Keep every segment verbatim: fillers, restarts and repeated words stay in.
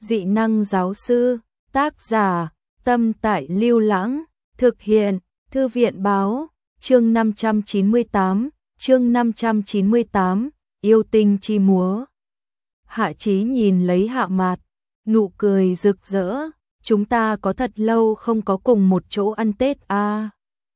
Dị năng giáo sư, tác giả, Tâm Tại Lưu Lãng, thực hiện, Thư viện báo, chương năm trăm chín mươi tám, chương năm trăm chín mươi tám, yêu tinh chi múa. Hạ Chí nhìn lấy Hạ Mạt, nụ cười rực rỡ, chúng ta có thật lâu không có cùng một chỗ ăn Tết à.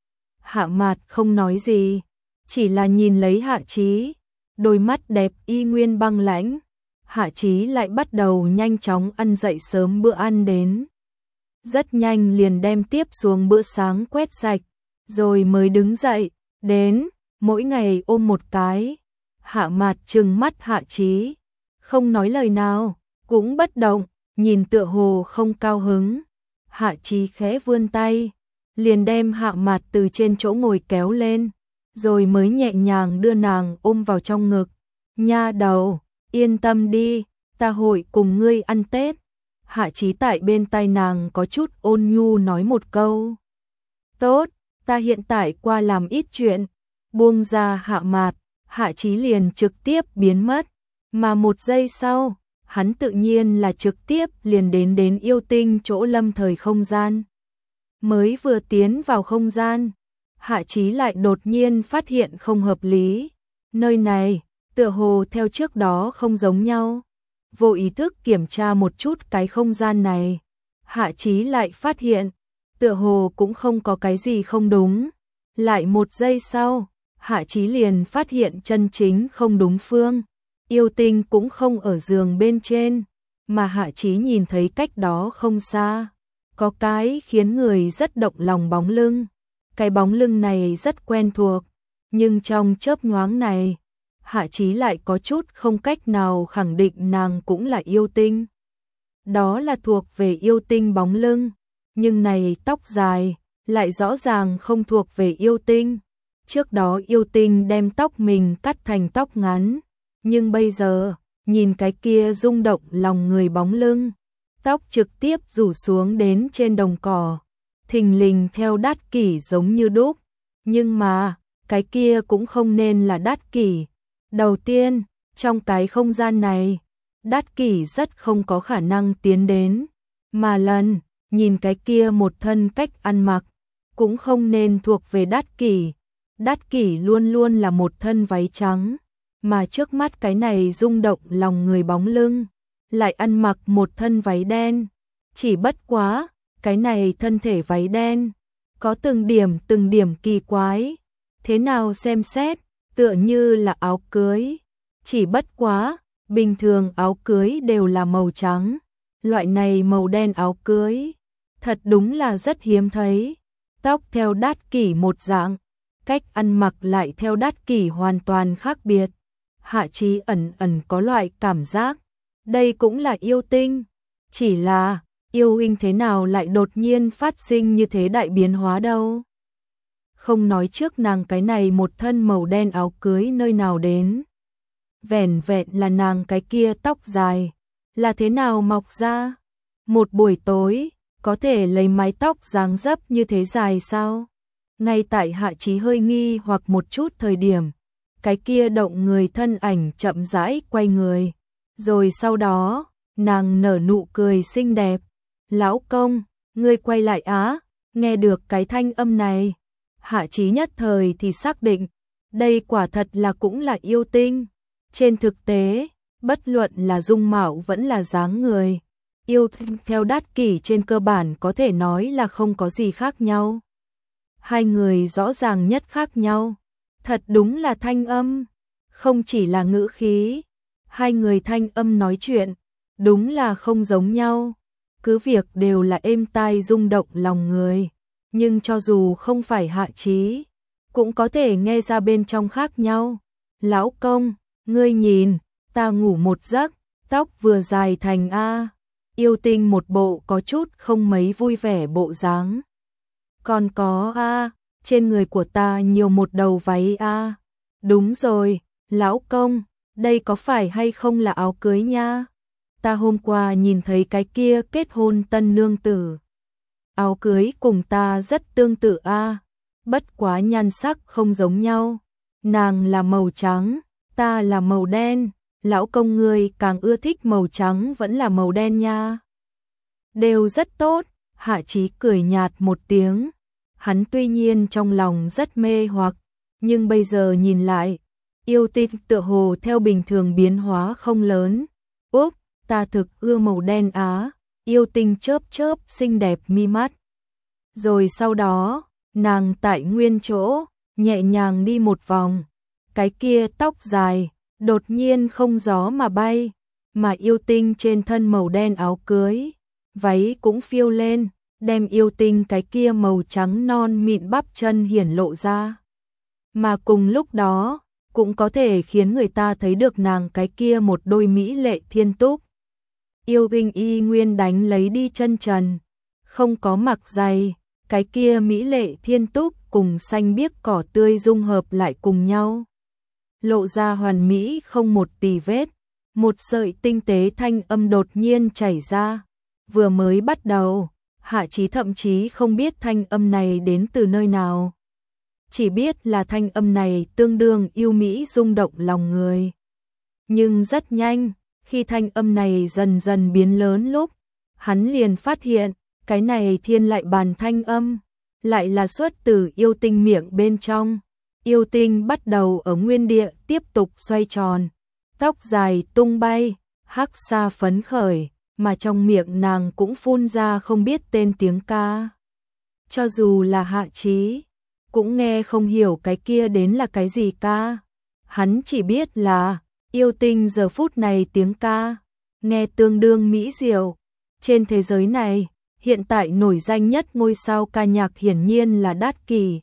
Hạ Mạt không nói gì, chỉ là nhìn lấy Hạ Chí, đôi mắt đẹp y nguyên băng lãnh. Hạ Chí lại bắt đầu nhanh chóng ăn dậy sớm bữa ăn đến. Rất nhanh liền đem tiếp xuống bữa sáng quét sạch, rồi mới đứng dậy, đến, mỗi ngày ôm một cái. Hạ Mạt trừng mắt Hạ Chí, không nói lời nào, cũng bất động, nhìn tựa hồ không cao hứng. Hạ Chí khẽ vươn tay, liền đem Hạ Mạt từ trên chỗ ngồi kéo lên, rồi mới nhẹ nhàng đưa nàng ôm vào trong ngực. Nha đầu, yên tâm đi, ta hội cùng ngươi ăn Tết. Hạ Chí tại bên tai nàng có chút ôn nhu nói một câu. Tốt, ta hiện tại qua làm ít chuyện. Buông ra Hạ Mạt, Hạ Chí liền trực tiếp biến mất. Mà một giây sau, hắn tự nhiên là trực tiếp liền đến đến yêu tinh chỗ lâm thời không gian. Mới vừa tiến vào không gian, Hạ Chí lại đột nhiên phát hiện không hợp lý. Nơi này, tựa hồ theo trước đó không giống nhau. Vô ý thức kiểm tra một chút cái không gian này, Hạ Chí lại phát hiện, tựa hồ cũng không có cái gì không đúng. Lại một giây sau, Hạ Chí liền phát hiện chân chính không đúng phương. Yêu tinh cũng không ở giường bên trên, mà Hạ Chí nhìn thấy cách đó không xa, có cái khiến người rất động lòng bóng lưng. Cái bóng lưng này rất quen thuộc, nhưng trong chớp nhoáng này, Hạ Chí lại có chút không cách nào khẳng định nàng cũng là yêu tinh. Đó là thuộc về yêu tinh bóng lưng, nhưng này tóc dài, lại rõ ràng không thuộc về yêu tinh. Trước đó yêu tinh đem tóc mình cắt thành tóc ngắn, nhưng bây giờ, nhìn cái kia rung động lòng người bóng lưng, tóc trực tiếp rủ xuống đến trên đồng cỏ, thình lình theo Đát Kỷ giống như đúc, nhưng mà, cái kia cũng không nên là Đát Kỷ. Đầu tiên, trong cái không gian này, Đát Kỷ rất không có khả năng tiến đến, mà lần, nhìn cái kia một thân cách ăn mặc, cũng không nên thuộc về Đát Kỷ. Đát Kỷ luôn luôn là một thân váy trắng, mà trước mắt cái này rung động lòng người bóng lưng, lại ăn mặc một thân váy đen. Chỉ bất quá, cái này thân thể váy đen, có từng điểm từng điểm kỳ quái, thế nào xem xét, tựa như là áo cưới. Chỉ bất quá, bình thường áo cưới đều là màu trắng, loại này màu đen áo cưới, thật đúng là rất hiếm thấy. Tóc theo Đát Kỷ một dạng, cách ăn mặc lại theo Đát Kỷ hoàn toàn khác biệt. Hạ Chí ẩn ẩn có loại cảm giác, đây cũng là yêu tinh, chỉ là yêu tinh thế nào lại đột nhiên phát sinh như thế đại biến hóa đâu. Không nói trước nàng cái này một thân màu đen áo cưới nơi nào đến, vẻn vẹn là nàng cái kia tóc dài, là thế nào mọc ra. Một buổi tối, có thể lấy mái tóc dáng dấp như thế dài sao? Ngay tại Hạ Chí hơi nghi hoặc một chút thời điểm, cái kia động người thân ảnh chậm rãi quay người, rồi sau đó, nàng nở nụ cười xinh đẹp. Lão công, ngươi quay lại á? Nghe được cái thanh âm này, Hạ Chí nhất thời thì xác định, đây quả thật là cũng là yêu tinh. Trên thực tế, bất luận là dung mạo vẫn là dáng người, yêu tinh theo Đát Kỷ trên cơ bản có thể nói là không có gì khác nhau. Hai người rõ ràng nhất khác nhau, thật đúng là thanh âm, không chỉ là ngữ khí, hai người thanh âm nói chuyện, đúng là không giống nhau. Cứ việc đều là êm tai rung động lòng người, nhưng cho dù không phải Hạ Chí, cũng có thể nghe ra bên trong khác nhau. Lão công, ngươi nhìn, ta ngủ một giấc, tóc vừa dài thành A. Yêu tinh một bộ có chút không mấy vui vẻ bộ dáng. Còn có A, trên người của ta nhiều một đầu váy A. Đúng rồi, lão công, đây có phải hay không là áo cưới nha? Ta hôm qua nhìn thấy cái kia kết hôn tân nương tử. Áo cưới cùng ta rất tương tự a, bất quá nhan sắc không giống nhau. Nàng là màu trắng, ta là màu đen, lão công ngươi càng ưa thích màu trắng vẫn là màu đen nha. Đều rất tốt, Hạ Chí cười nhạt một tiếng. Hắn tuy nhiên trong lòng rất mê hoặc, nhưng bây giờ nhìn lại, yêu tinh tựa hồ theo bình thường biến hóa không lớn. Úp, ta thực ưa màu đen á, yêu tinh chớp chớp xinh đẹp mi mắt. Rồi sau đó, nàng tại nguyên chỗ, nhẹ nhàng đi một vòng, cái kia tóc dài, đột nhiên không gió mà bay, mà yêu tinh trên thân màu đen áo cưới, váy cũng phiêu lên, đem yêu tinh cái kia màu trắng non mịn bắp chân hiển lộ ra. Mà cùng lúc đó, cũng có thể khiến người ta thấy được nàng cái kia một đôi mỹ lệ thiên túc. Yêu tinh y nguyên đánh lấy đi chân trần, không có mặc giày, cái kia mỹ lệ thiên túc cùng xanh biếc cỏ tươi dung hợp lại cùng nhau. Lộ ra hoàn mỹ không một tì vết, một sợi tinh tế thanh âm đột nhiên chảy ra. Vừa mới bắt đầu, Hạ Chí thậm chí không biết thanh âm này đến từ nơi nào. Chỉ biết là thanh âm này tương đương yêu mỹ rung động lòng người. Nhưng rất nhanh, khi thanh âm này dần dần biến lớn lúc, hắn liền phát hiện, cái này thiên lại bàn thanh âm, lại là xuất từ yêu tinh miệng bên trong. Yêu tinh bắt đầu ở nguyên địa tiếp tục xoay tròn, tóc dài tung bay, hắc sa phấn khởi, mà trong miệng nàng cũng phun ra không biết tên tiếng ca. Cho dù là Hạ Chí, cũng nghe không hiểu cái kia đến là cái gì ca. Hắn chỉ biết là, yêu tinh giờ phút này tiếng ca, nghe tương đương mỹ diệu. Trên thế giới này, hiện tại nổi danh nhất ngôi sao ca nhạc hiển nhiên là Đát Kỷ.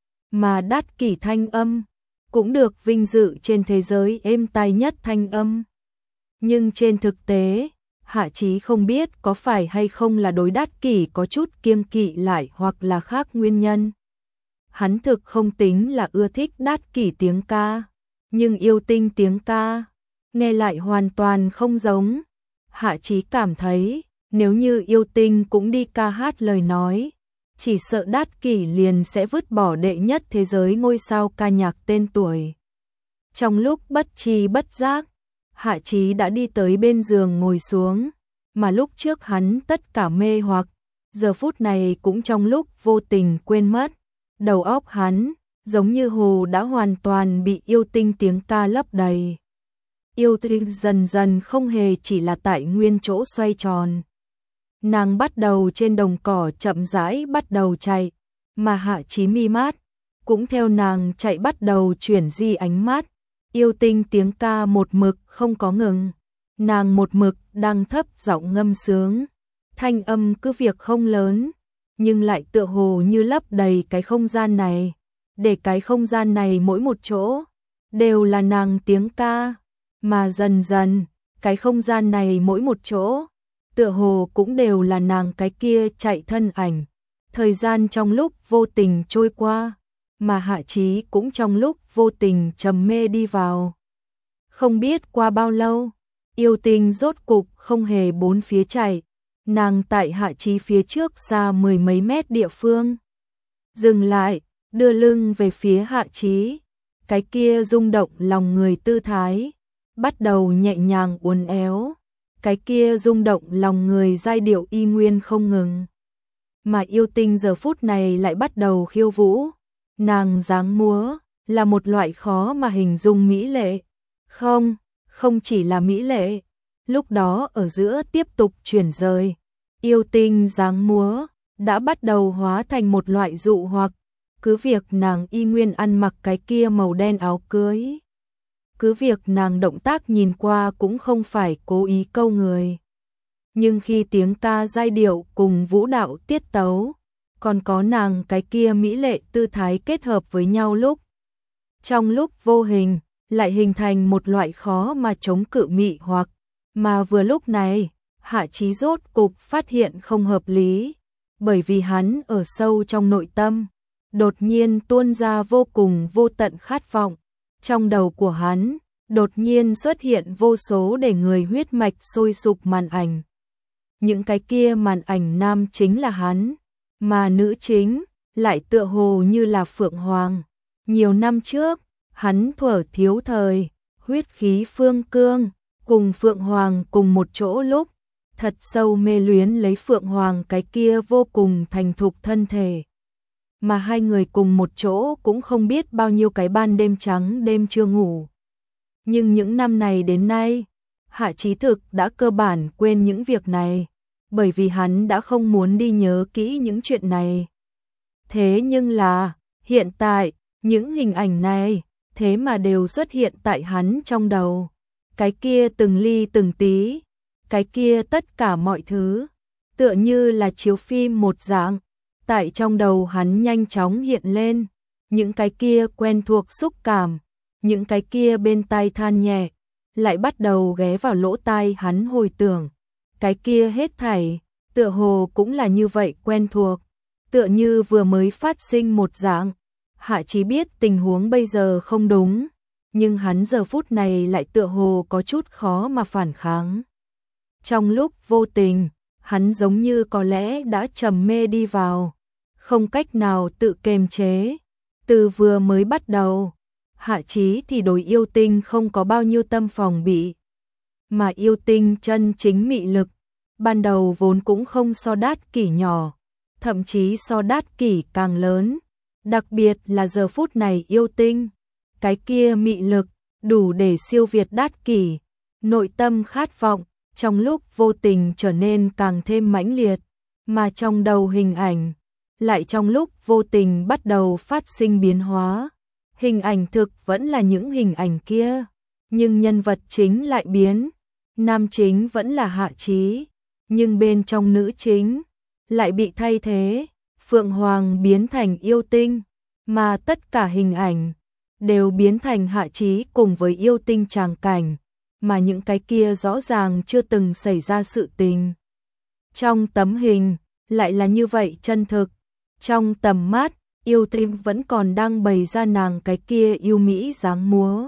Mà Đát Kỷ thanh âm, cũng được vinh dự trên thế giới êm tai nhất thanh âm. Nhưng trên thực tế, Hạ Chí không biết có phải hay không là đối Đát Kỷ có chút kiêng kỵ lại hoặc là khác nguyên nhân. Hắn thực không tính là ưa thích Đát Kỷ tiếng ca, nhưng yêu tinh tiếng ca, nghe lại hoàn toàn không giống. Hạ Chí cảm thấy, nếu như yêu tinh cũng đi ca hát lời nói, chỉ sợ Đát Kỷ liền sẽ vứt bỏ đệ nhất thế giới ngôi sao ca nhạc tên tuổi. Trong lúc bất tri bất giác, Hạ Chí đã đi tới bên giường ngồi xuống, mà lúc trước hắn tất cả mê hoặc, giờ phút này cũng trong lúc vô tình quên mất. Đầu óc hắn, giống như hồ đã hoàn toàn bị yêu tinh tiếng ca lấp đầy. Yêu tinh dần dần không hề chỉ là tại nguyên chỗ xoay tròn. Nàng bắt đầu trên đồng cỏ chậm rãi bắt đầu chạy, mà Hạ Chí mi mắt, cũng theo nàng chạy bắt đầu chuyển di ánh mắt. Yêu tinh tiếng ca một mực không có ngừng, nàng một mực đang thấp giọng ngâm sướng. Thanh âm cứ việc không lớn, nhưng lại tựa hồ như lấp đầy cái không gian này, để cái không gian này mỗi một chỗ đều là nàng tiếng ca, mà dần dần, cái không gian này mỗi một chỗ tựa hồ cũng đều là nàng cái kia chạy thân ảnh. Thời gian trong lúc vô tình trôi qua, mà Hạ Chí cũng trong lúc vô tình trầm mê đi vào. Không biết qua bao lâu, yêu tinh rốt cục không hề bốn phía chạy, nàng tại Hạ Chí phía trước xa mười mấy mét địa phương. Dừng lại, đưa lưng về phía Hạ Chí, cái kia rung động lòng người tư thái, bắt đầu nhẹ nhàng uốn éo, cái kia rung động lòng người giai điệu y nguyên không ngừng. Mà yêu tinh giờ phút này lại bắt đầu khiêu vũ, nàng dáng múa, là một loại khó mà hình dung mỹ lệ. Không, không chỉ là mỹ lệ, lúc đó ở giữa tiếp tục chuyển rời, yêu tinh dáng múa, đã bắt đầu hóa thành một loại dụ hoặc, cứ việc nàng y nguyên ăn mặc cái kia màu đen áo cưới. Cứ việc nàng động tác nhìn qua cũng không phải cố ý câu người. Nhưng khi tiếng ca giai điệu cùng vũ đạo tiết tấu, còn có nàng cái kia mỹ lệ tư thái kết hợp với nhau lúc, trong lúc vô hình, lại hình thành một loại khó mà chống cự mị hoặc, mà vừa lúc này, Hạ Chí rốt cục phát hiện không hợp lý, bởi vì hắn ở sâu trong nội tâm, đột nhiên tuôn ra vô cùng vô tận khát vọng. Trong đầu của hắn, đột nhiên xuất hiện vô số để người huyết mạch sôi sục màn ảnh. Những cái kia màn ảnh nam chính là hắn, mà nữ chính lại tựa hồ như là Phượng Hoàng. Nhiều năm trước, hắn thuở thiếu thời, huyết khí phương cương, cùng Phượng Hoàng cùng một chỗ lúc, thật sâu mê luyến lấy Phượng Hoàng cái kia vô cùng thành thục thân thể. Mà hai người cùng một chỗ cũng không biết bao nhiêu cái ban đêm trắng đêm chưa ngủ. Nhưng những năm này đến nay, Hạ Chí Thực đã cơ bản quên những việc này, bởi vì hắn đã không muốn đi nhớ kỹ những chuyện này. Thế nhưng là, hiện tại, những hình ảnh này, thế mà đều xuất hiện tại hắn trong đầu. Cái kia từng ly từng tí, cái kia tất cả mọi thứ, tựa như là chiếu phim một dạng, tại trong đầu hắn nhanh chóng hiện lên, những cái kia quen thuộc xúc cảm, những cái kia bên tai than nhẹ, lại bắt đầu ghé vào lỗ tai hắn hồi tưởng. Cái kia hết thảy, tựa hồ cũng là như vậy quen thuộc, tựa như vừa mới phát sinh một dạng. Hạ Chí biết tình huống bây giờ không đúng, nhưng hắn giờ phút này lại tựa hồ có chút khó mà phản kháng. Trong lúc vô tình, hắn giống như có lẽ đã trầm mê đi vào, không cách nào tự kiềm chế. Từ vừa mới bắt đầu, Hạ Chí thì đối yêu tinh không có bao nhiêu tâm phòng bị, mà yêu tinh chân chính mị lực, ban đầu vốn cũng không so Đát Kỷ nhỏ, thậm chí so Đát Kỷ càng lớn, đặc biệt là giờ phút này yêu tinh, cái kia mị lực, đủ để siêu việt Đát Kỷ, nội tâm khát vọng, trong lúc vô tình trở nên càng thêm mãnh liệt, mà trong đầu hình ảnh, lại trong lúc vô tình bắt đầu phát sinh biến hóa. Hình ảnh thực vẫn là những hình ảnh kia, nhưng nhân vật chính lại biến, nam chính vẫn là Hạ Chí, nhưng bên trong nữ chính lại bị thay thế, Phượng Hoàng biến thành yêu tinh, mà tất cả hình ảnh đều biến thành Hạ Chí cùng với yêu tinh tràng cảnh, mà những cái kia rõ ràng chưa từng xảy ra sự tình. Trong tấm hình, lại là như vậy chân thực, trong tầm mắt, yêu tinh vẫn còn đang bày ra nàng cái kia yêu mỹ dáng múa.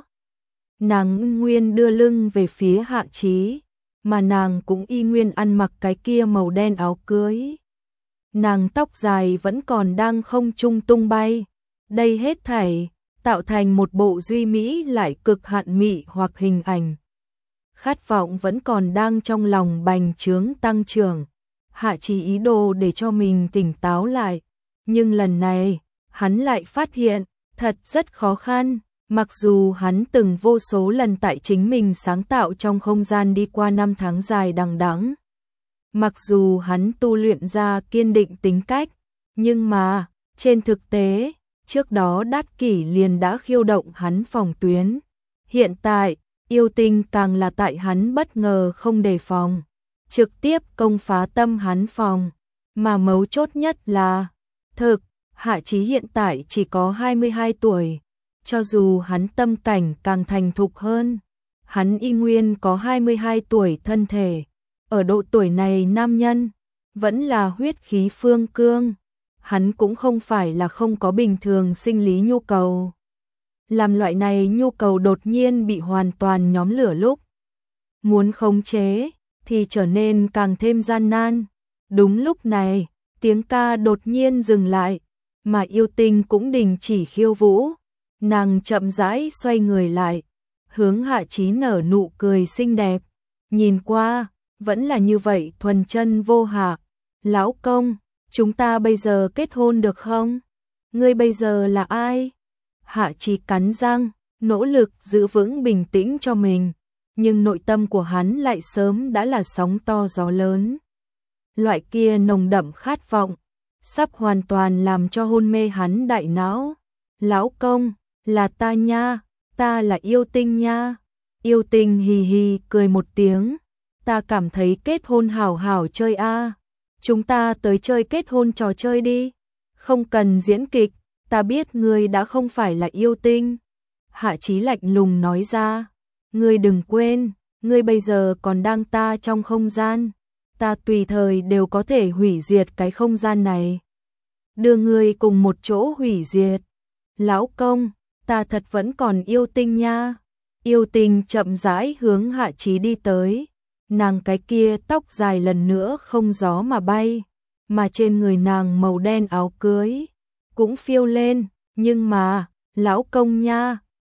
Nàng nguyên đưa lưng về phía Hạ Chí, mà nàng cũng y nguyên ăn mặc cái kia màu đen áo cưới. Nàng tóc dài vẫn còn đang không trung tung bay, đây hết thảy tạo thành một bộ duy mỹ lại cực hạn mị hoặc hình ảnh. Khát vọng vẫn còn đang trong lòng bành trướng tăng trưởng. Hạ Chí ý đồ để cho mình tỉnh táo lại, nhưng lần này, hắn lại phát hiện, thật rất khó khăn, mặc dù hắn từng vô số lần tại chính mình sáng tạo trong không gian đi qua năm tháng dài đằng đẵng. Mặc dù hắn tu luyện ra kiên định tính cách, nhưng mà, trên thực tế, trước đó Đát Kỷ liền đã khiêu động hắn phòng tuyến. Hiện tại, yêu tinh càng là tại hắn bất ngờ không đề phòng, trực tiếp công phá tâm hắn phòng, mà mấu chốt nhất là, thực, Hạ Chí hiện tại chỉ có hai mươi hai tuổi, cho dù hắn tâm cảnh càng thành thục hơn, hắn y nguyên có hai mươi hai tuổi thân thể, ở độ tuổi này nam nhân, vẫn là huyết khí phương cương, hắn cũng không phải là không có bình thường sinh lý nhu cầu. Làm loại này nhu cầu đột nhiên bị hoàn toàn nhóm lửa lúc, muốn khống chế, thì trở nên càng thêm gian nan. Đúng lúc này, tiếng ca đột nhiên dừng lại, mà yêu tinh cũng đình chỉ khiêu vũ, nàng chậm rãi xoay người lại, hướng Hạ Chí nở nụ cười xinh đẹp, nhìn qua, vẫn là như vậy thuần chân vô hạ. Lão công, chúng ta bây giờ kết hôn được không? Ngươi bây giờ là ai? Hạ Chí cắn răng, nỗ lực giữ vững bình tĩnh cho mình, nhưng nội tâm của hắn lại sớm đã là sóng to gió lớn. Loại kia nồng đậm khát vọng, sắp hoàn toàn làm cho hôn mê hắn đại não. Lão công, là ta nha, ta là yêu tinh nha. Yêu tinh hì hì cười một tiếng, ta cảm thấy kết hôn hảo hảo chơi a. Chúng ta tới chơi kết hôn trò chơi đi, không cần diễn kịch, ta biết ngươi đã không phải là yêu tinh. Hạ Chí lạnh lùng nói ra, ngươi đừng quên, ngươi bây giờ còn đang ta trong không gian, ta tùy thời đều có thể hủy diệt cái không gian này, đưa ngươi cùng một chỗ hủy diệt. Lão công, ta thật vẫn còn yêu tinh nha. Yêu tinh chậm rãi hướng Hạ Chí đi tới, nàng cái kia tóc dài lần nữa không gió mà bay, mà trên người nàng màu đen áo cưới cũng phiêu lên, nhưng mà, lão công nha,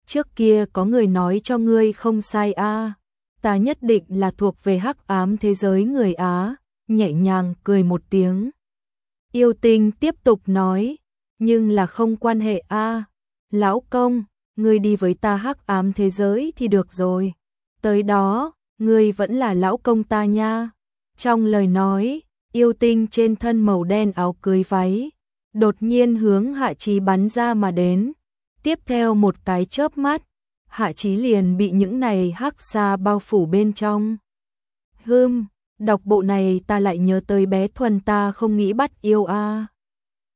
trước kia có người nói cho ngươi không sai a, ta nhất định là thuộc về hắc ám thế giới người Á, nhẹ nhàng cười một tiếng. Yêu Tinh tiếp tục nói, nhưng là không quan hệ a, lão công, ngươi đi với ta hắc ám thế giới thì được rồi. Tới đó, ngươi vẫn là lão công ta nha. Trong lời nói, Yêu Tinh trên thân màu đen áo cưới váy, đột nhiên hướng Hạ Chí bắn ra mà đến. Tiếp theo một cái chớp mắt, Hạ Chí liền bị những này hắc xa bao phủ bên trong. Hừm, đọc bộ này ta lại nhớ tới bé Thuần ta không nghĩ bắt yêu a.